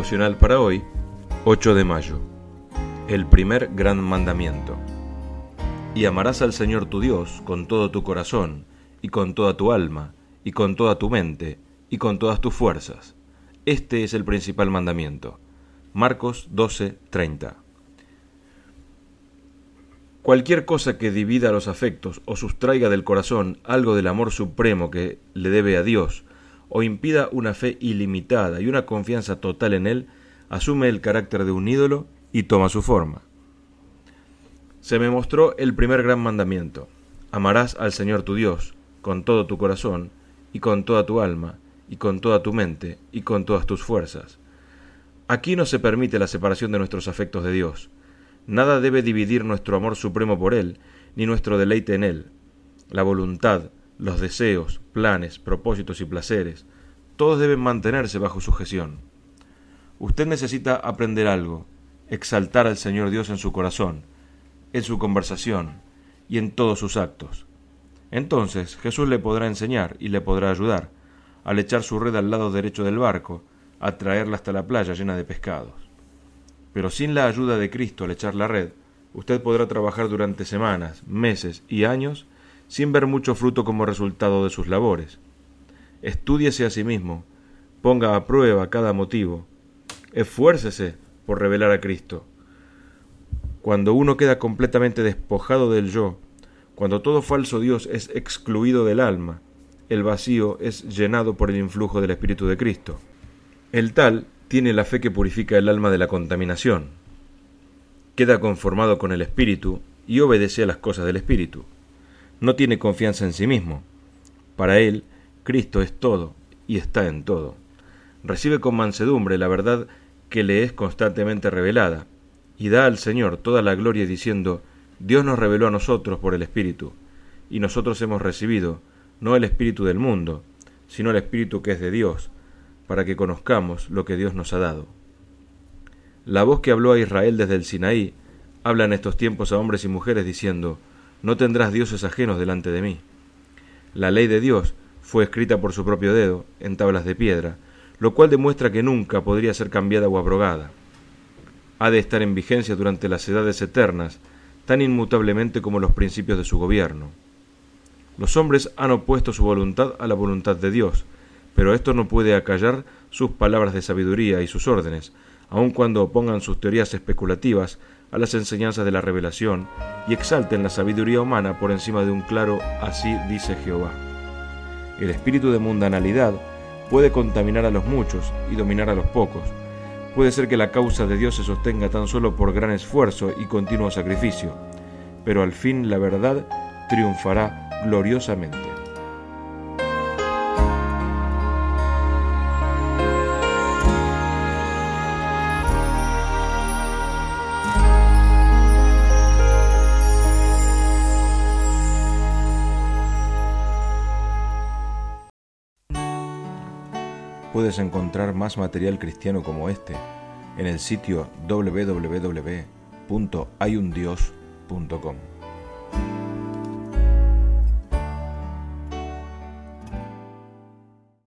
devocional para hoy, 8 de mayo. El primer gran mandamiento. Y amarás al Señor tu Dios con todo tu corazón, y con toda tu alma, y con toda tu mente, y con todas tus fuerzas. Este es el principal mandamiento. Marcos 12:30. Cualquier cosa que divida los afectos o sustraiga del corazón algo del amor supremo que le debe a Dios, o impida una fe ilimitada y una confianza total en Él, asume el carácter de un ídolo y toma su forma. Se me mostró el primer gran mandamiento: amarás al Señor tu Dios con todo tu corazón, y con toda tu alma, y con toda tu mente, y con todas tus fuerzas. Aquí no se permite la separación de nuestros afectos de Dios. Nada debe dividir nuestro amor supremo por Él, ni nuestro deleite en Él. La voluntad, los deseos, planes, propósitos y placeres, todos deben mantenerse bajo sujeción. Usted necesita aprender algo, exaltar al Señor Dios en su corazón, en su conversación y en todos sus actos. Entonces Jesús le podrá enseñar y le podrá ayudar, al echar su red al lado derecho del barco, a traerla hasta la playa llena de pescados. Pero sin la ayuda de Cristo al echar la red, usted podrá trabajar durante semanas, meses y años sin ver mucho fruto como resultado de sus labores. Estúdiese a sí mismo, ponga a prueba cada motivo, esfuércese por revelar a Cristo. Cuando uno queda completamente despojado del yo, cuando todo falso Dios es excluido del alma, el vacío es llenado por el influjo del Espíritu de Cristo. El tal tiene la fe que purifica el alma de la contaminación. Queda conformado con el Espíritu y obedece a las cosas del Espíritu. No tiene confianza en sí mismo. Para él, Cristo es todo y está en todo. Recibe con mansedumbre la verdad que le es constantemente revelada, y da al Señor toda la gloria diciendo: Dios nos reveló a nosotros por el Espíritu, y nosotros hemos recibido no el espíritu del mundo, sino el Espíritu que es de Dios, para que conozcamos lo que Dios nos ha dado. La voz que habló a Israel desde el Sinaí habla en estos tiempos a hombres y mujeres diciendo: no tendrás dioses ajenos delante de mí. La ley de Dios fue escrita por su propio dedo en tablas de piedra, lo cual demuestra que nunca podría ser cambiada o abrogada. Ha de estar en vigencia durante las edades eternas, tan inmutablemente como los principios de su gobierno. Los hombres han opuesto su voluntad a la voluntad de Dios, pero esto no puede acallar sus palabras de sabiduría y sus órdenes, aun cuando opongan sus teorías especulativas a las enseñanzas de la revelación y exalten la sabiduría humana por encima de un claro «así dice Jehová». El espíritu de mundanalidad puede contaminar a los muchos y dominar a los pocos. Puede ser que la causa de Dios se sostenga tan solo por gran esfuerzo y continuo sacrificio, pero al fin la verdad triunfará gloriosamente. Puedes encontrar más material cristiano como este en el sitio www.hayundios.com.